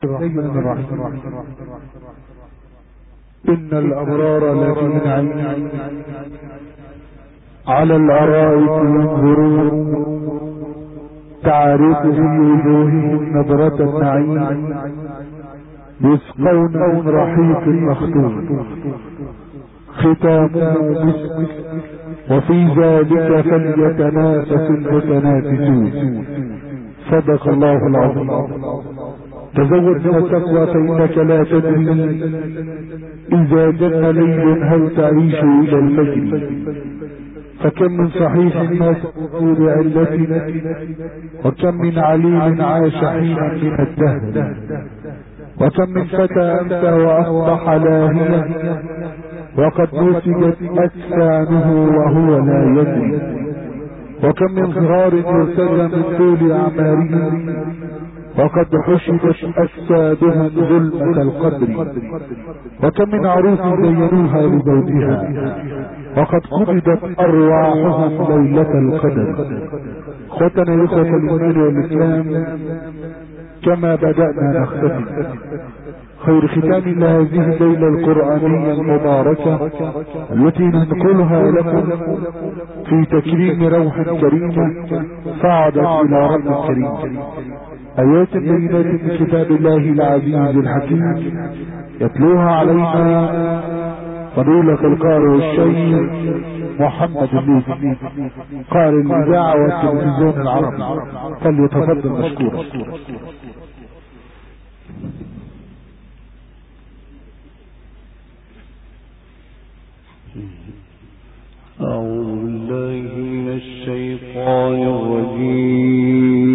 الرحمن الرحيم. إن الأبرار لفي نعيم على الأرائك ينظرون تعرف في وجوههم نظرة النعيم يسقون من رحيق مختوم ختامه مسك وفي ذلك فليتنافس المتنافسون. صدق الله العظيم. تزود من التقوى فإنك لا تدري إذا جن ليل هل تعيش إلى الفجر. فكم من صحيح مات بغير علة وكم من عليم عاش حينا من الدهر وكم من فتى أمسى وأصبح لاهيا وقد نسجت أجسامه وهو لا يدري. وكم من صغار يرتجى من طول أعمارهم وقد حشدت أجسادهم ظلمة القدر. وكم من عروس زينوها لزوجها وقد قبضت أرواحهم ليلة القدر. ختنا إخوة الإيمان والإسلام كما بدأنا نختتم خير ختام لهذه الليلة القرآنية المباركة التي ننقلها لكم في تكريم روح كريمة صعدت إلى رب كريم. آيات بينات من كتاب الله العزيز الحكيم يتلوها علينا فضيلة القارئ والشيخ محمد الليثي قارئ الإذاعة والتلفزيون العربي، فليتفضل مشكورا. أعوذ بالله من الشيطان الرجيم.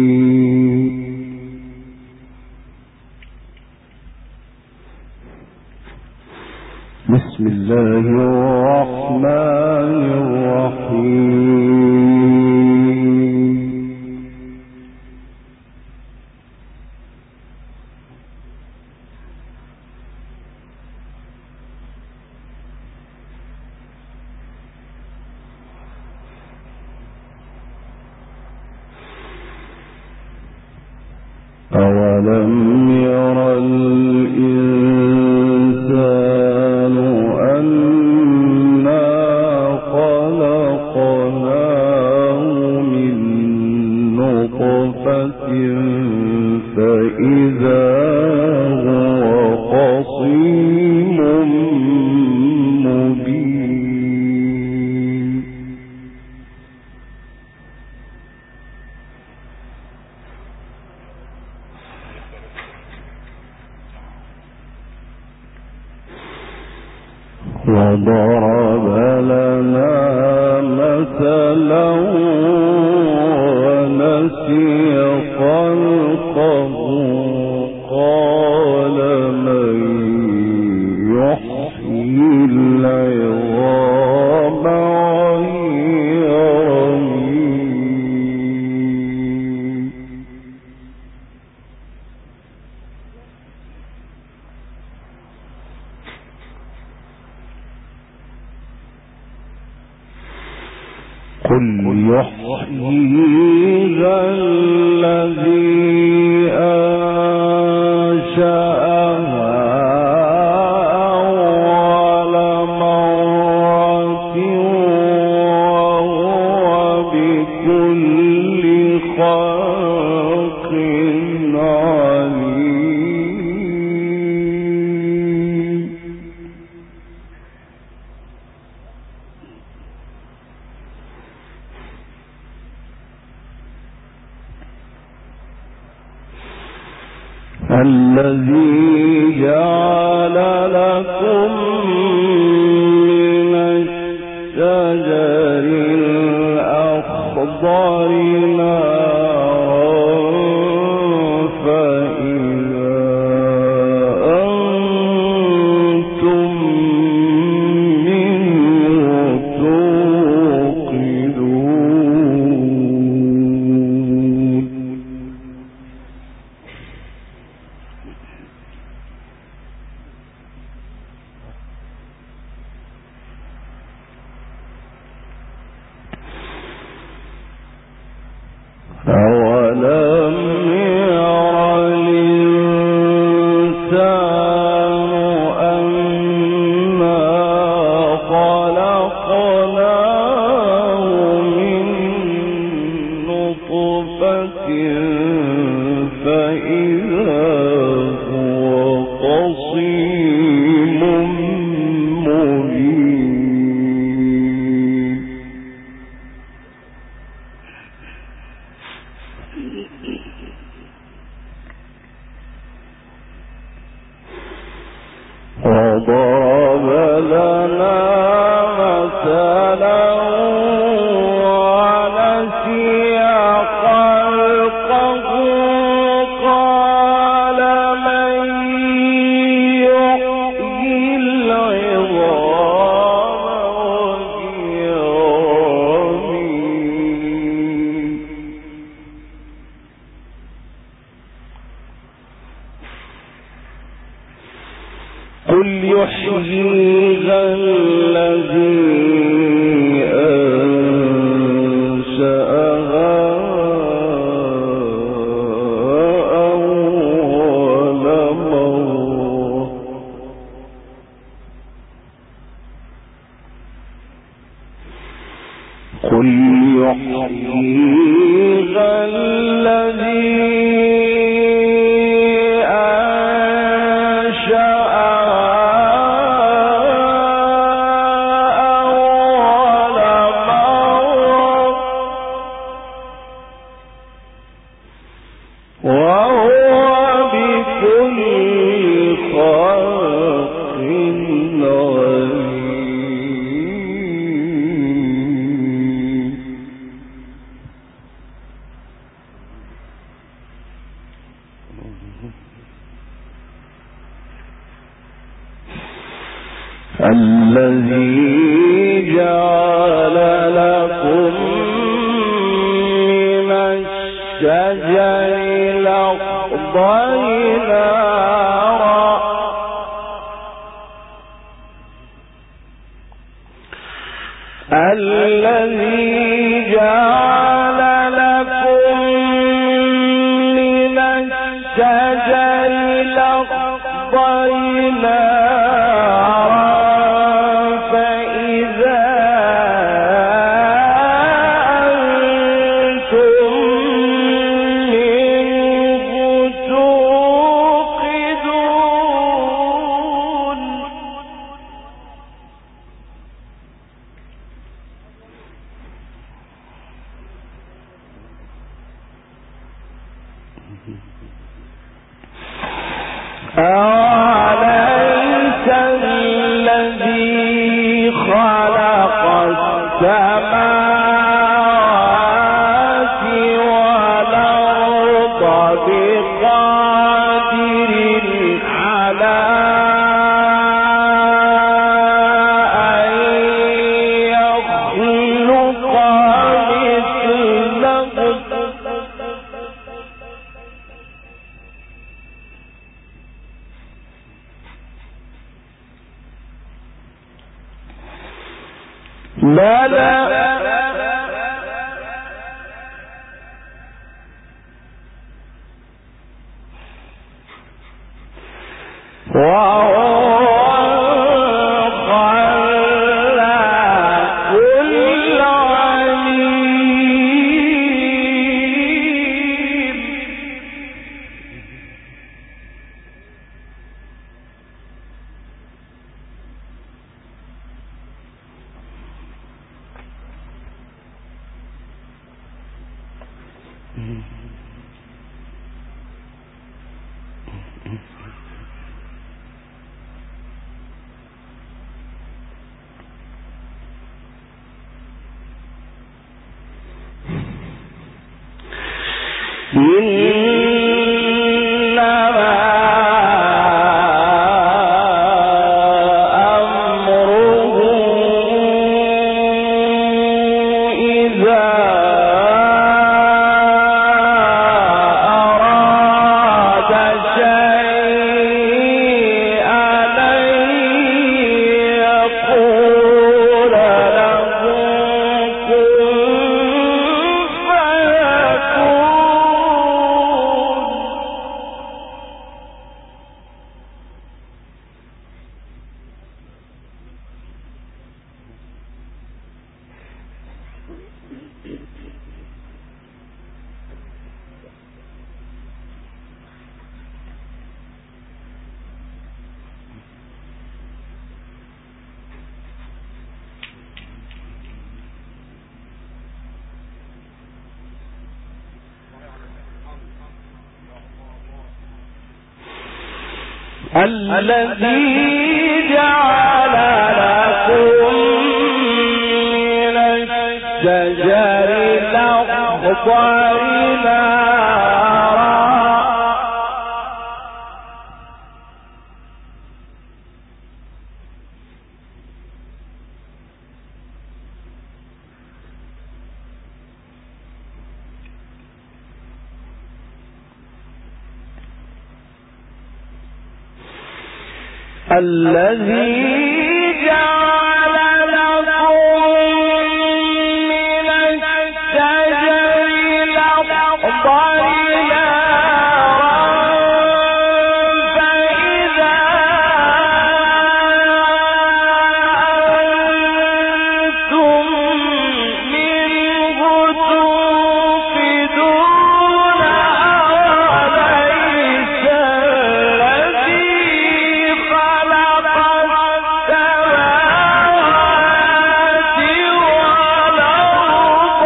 بسم الله الرحمن الرحيم. أولم ير الإنسان أنا خلقناه من نطفة فإذا هو خصيم مبين. وضرب لنا مثلا ونسي خلقه قال من يحيي العظام وهي رميم. قل يحييها الذي أنشأها أول مرة وهو بكل خلق عليم. الذي جعل لكم من الشجر الأخضر نارا فإذا أنتم منه توقدون. أولم ير الإنسان وضرب لنا مثلا ونسي خلقه قال من يحيي العظام وهي رميم قل يحييها الذي أنشأها أول مرة قل يحييها الذي الذي جعل لكم من الشجر الأخضر نارا الذي جعل لكم من الشجر الأخضر نارا أوليس الذي خلق السماوات والأرض بقادر على أن يخلق مثلهم بلى وهو الخلاق العليم إنما أمره إذا أراد شيئا أن يقول له كن الذي جعل لكم من الشجر الأخضر نارا الذي جعل لكم من الشجر الأخضر فإذا أنتم منه توقدون أوليس الذي خلق السماوات والأرض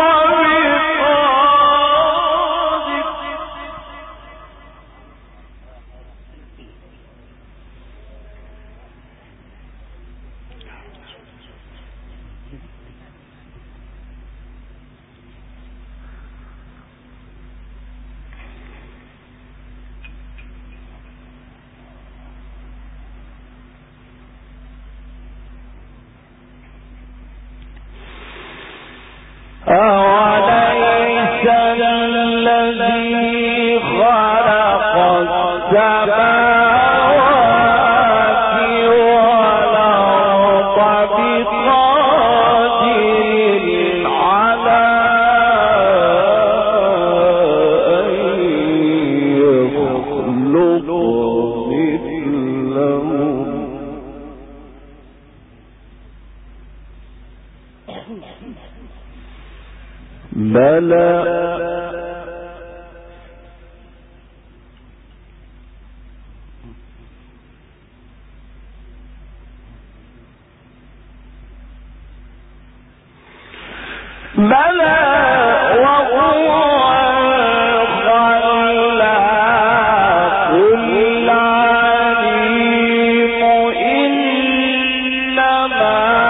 أوليس الذي خلق السماوات والأرض بقادر على أن يخلق مثلهم بلى وهو الخلاق العليم إنما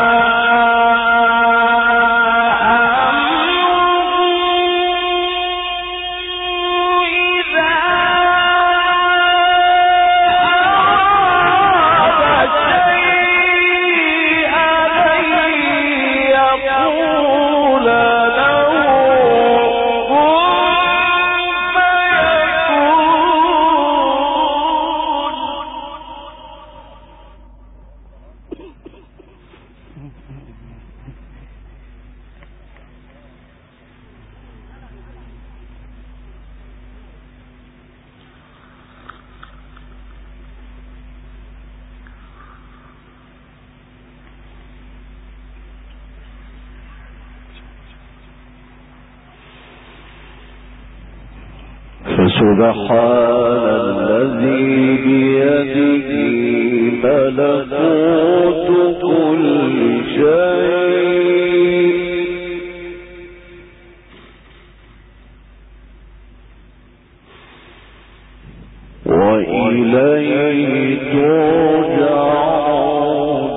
فسبحان الذي بيده ملكوت كل شيء وإليه ترجعون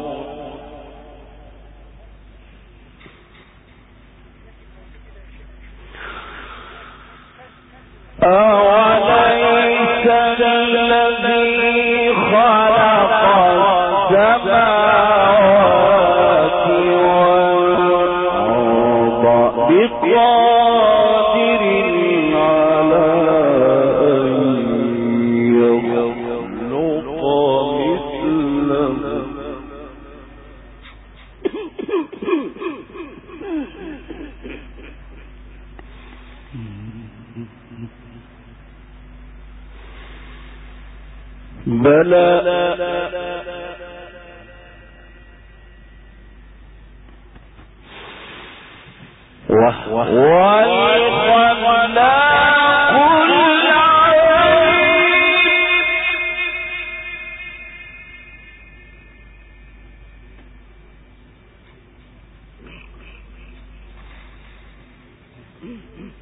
أوليس الذي خلق السماوات والأرض بقادر على أن يخلق مثلهم بلى وهو الخلاق العليم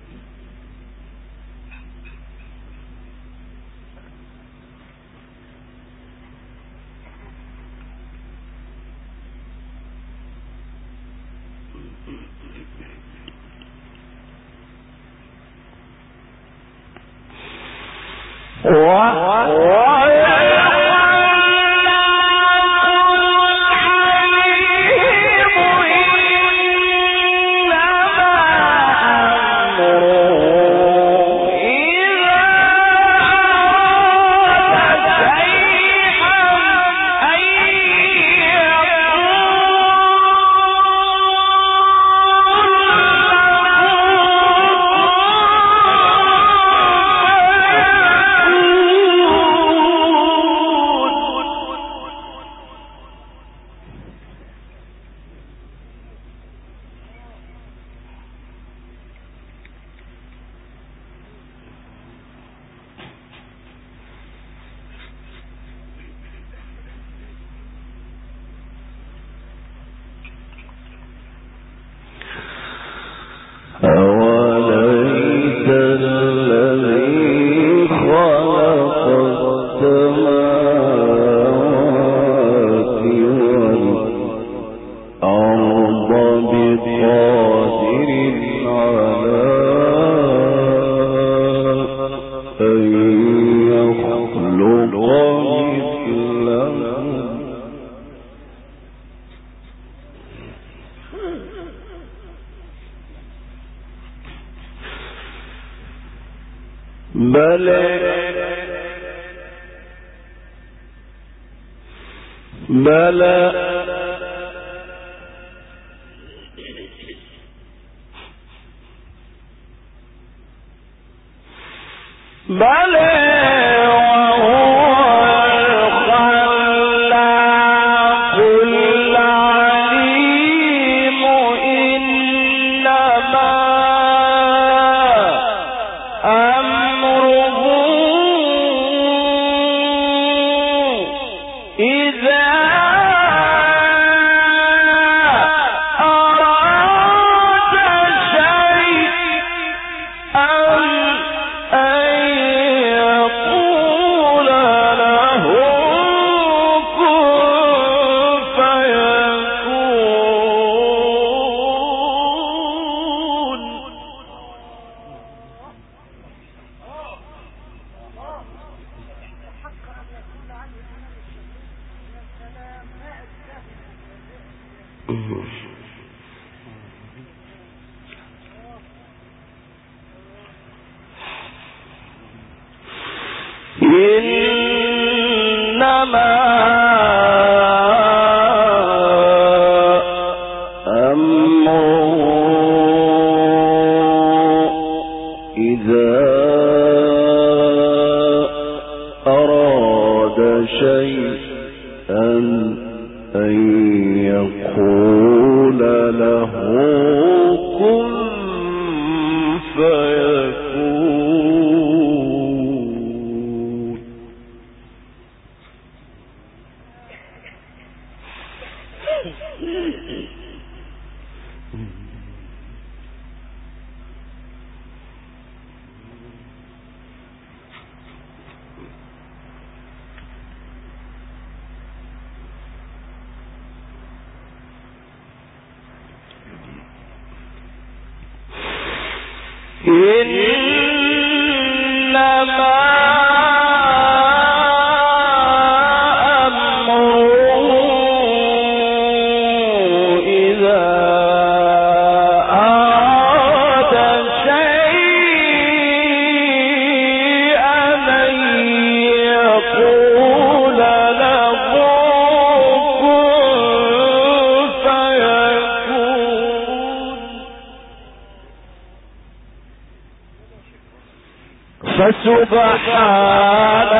فسبحان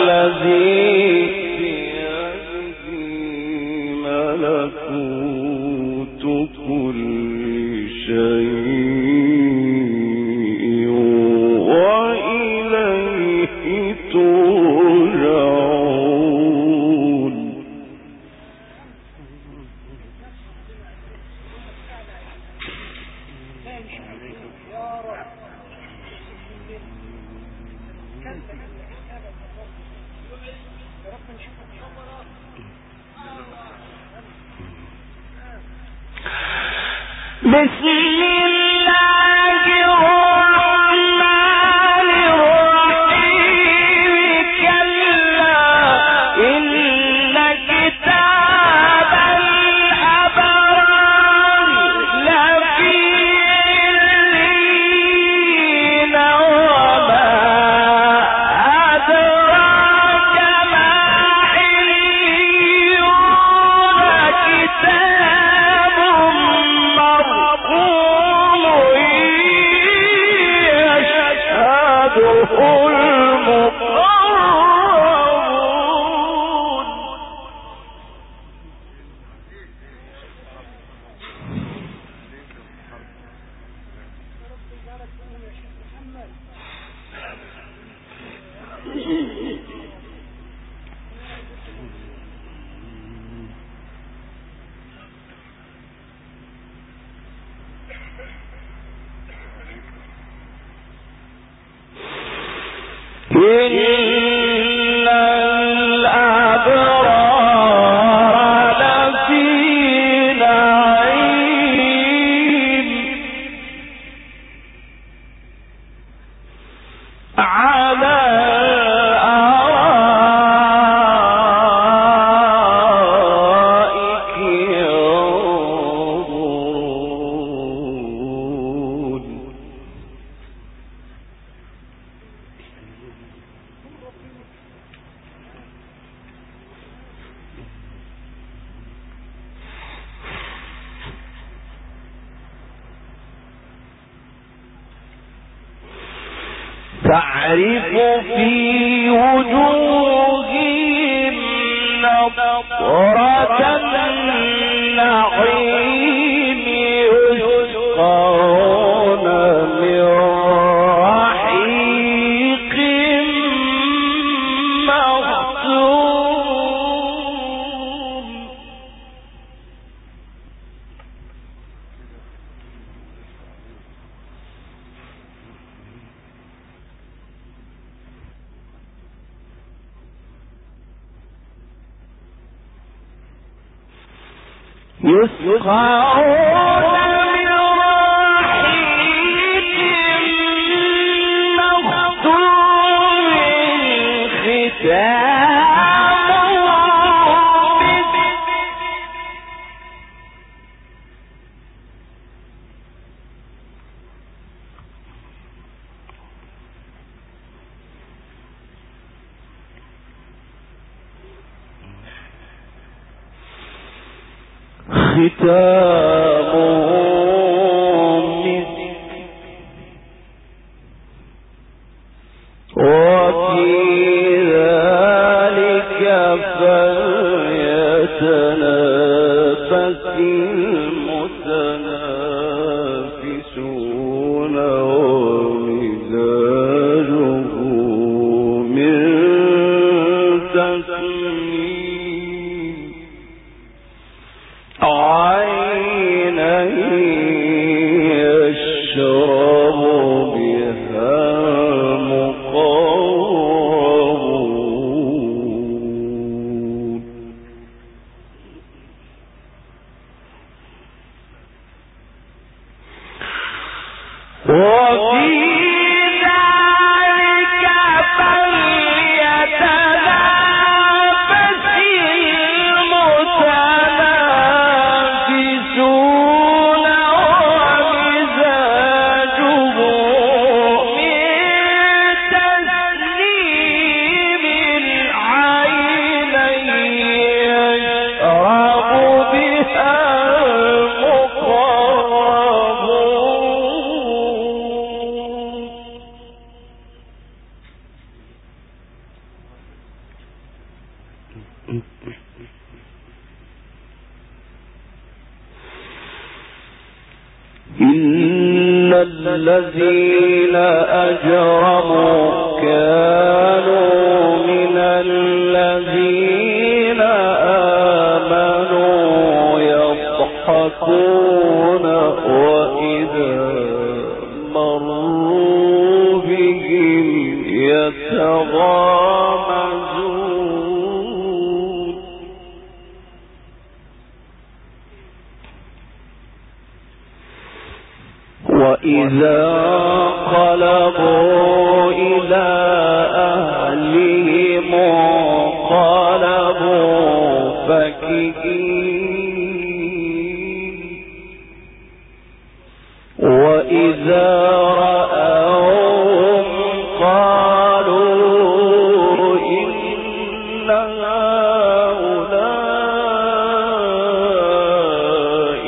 الذي بيده ملكوت كل شيء وإليه ترجعون. بسم الله الرحمن الرحيم تعرف في وجوههم نضرة النعيم يسقون من رحيق مختوم يسقون من رحيق مختوم ختامهم مسك وفي ذلك فليتنافس المتنافسون ومزاجه من تسنيم عينا يشرب بها المقربون وفي ذلك فليتنافس المتنافسون ومزاجه من تسنيم العينين يشرب بها إن الذين أجرموا كانوا من الذين آمنوا يضحكون وإذا مروا بهم يتغامزون وإذا انقلبوا إلى أهلهم انقلبوا فكهين وإذا رأوهم قالوا إن هؤلاء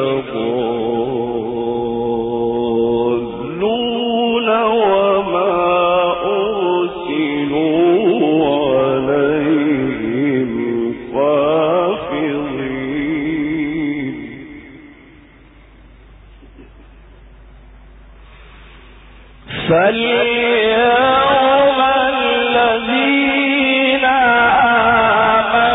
لضالون وما أرسلوا عليهم حافظين فاليوم الذين آمنوا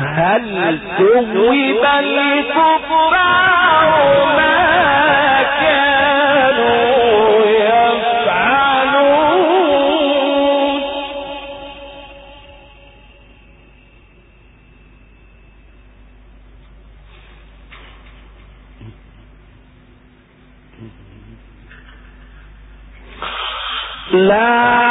هل ثوب الكفار ما كانوا يفعلون لا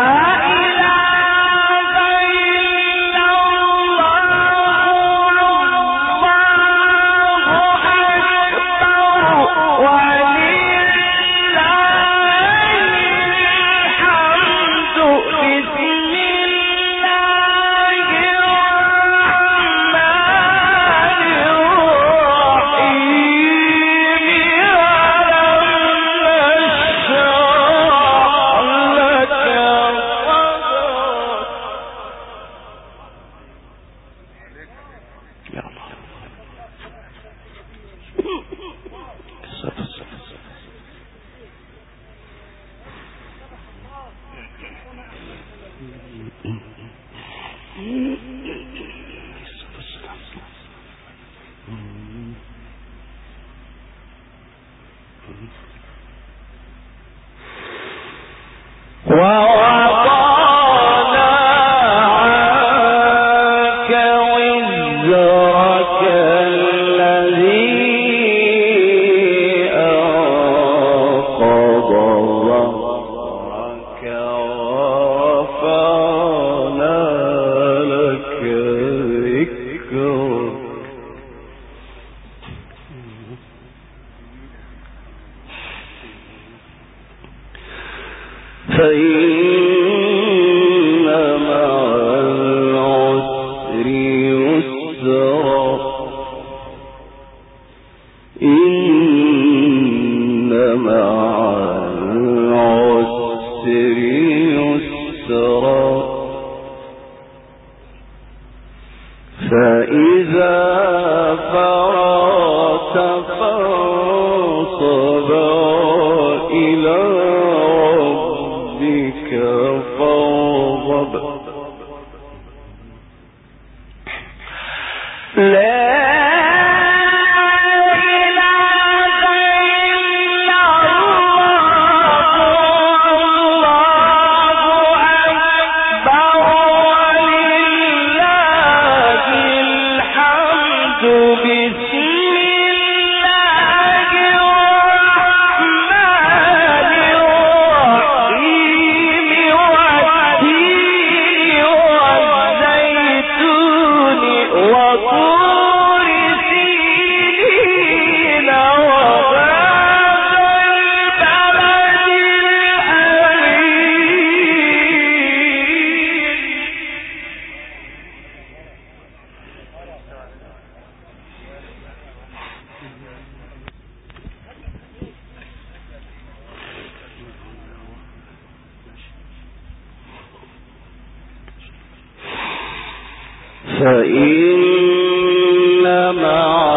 فإن مع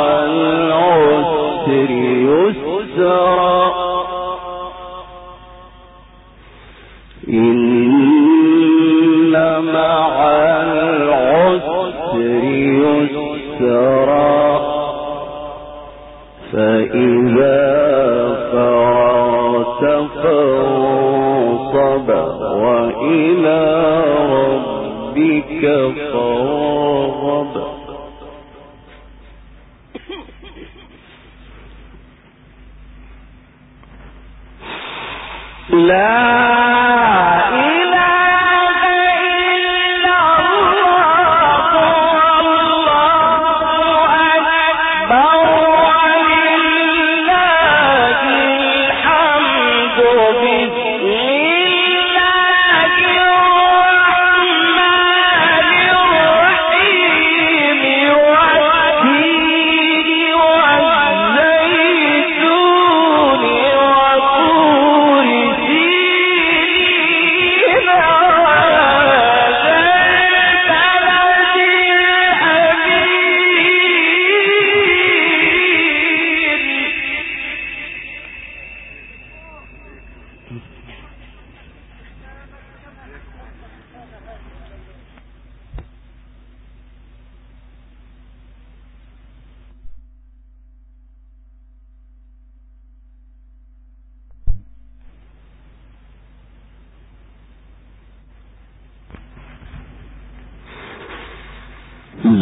العسر يسرا إن مع العسر يسرا فإذا فرغت فانصب وإلى ربك فارغب لا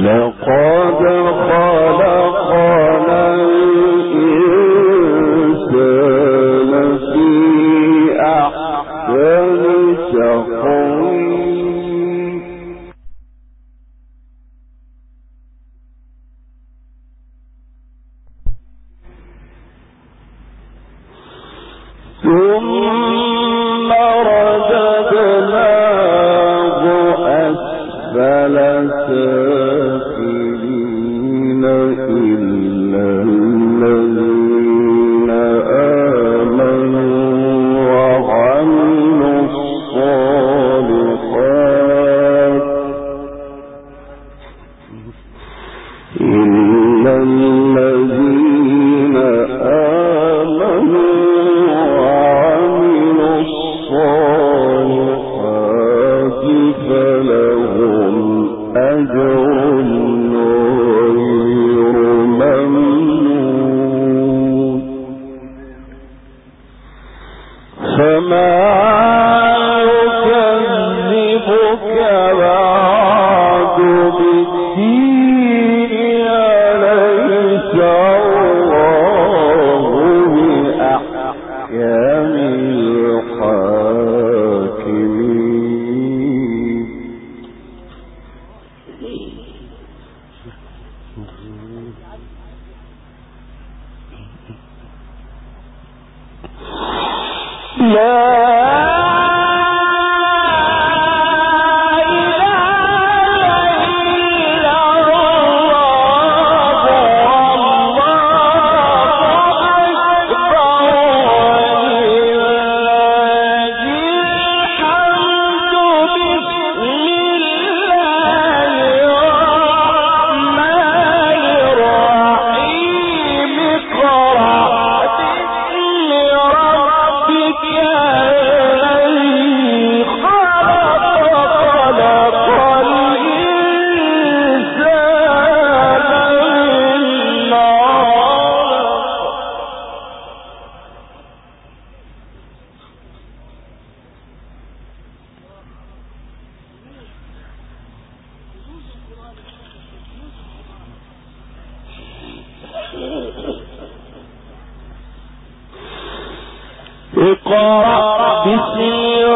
اقرأ باسم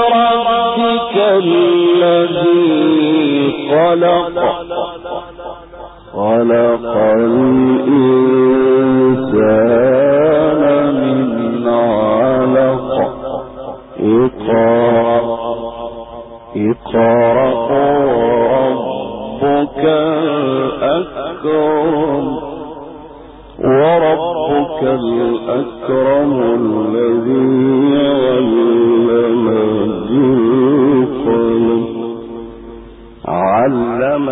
ربك الذي خلق خلق الإنسان من علق اقرأ ربك الأكرم وربك الأكرم الذي علم بالقلم علم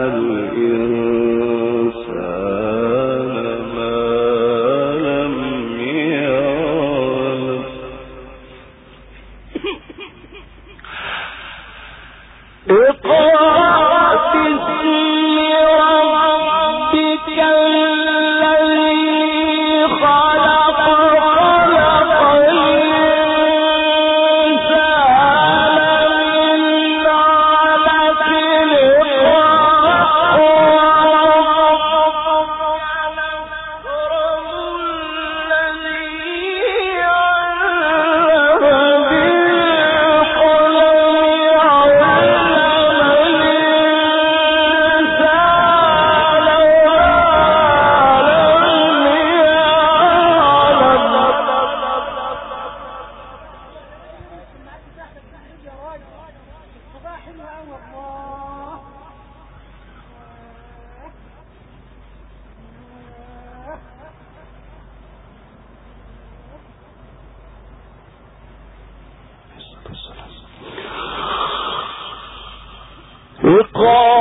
الإنسان ما لم يعلم اقرأ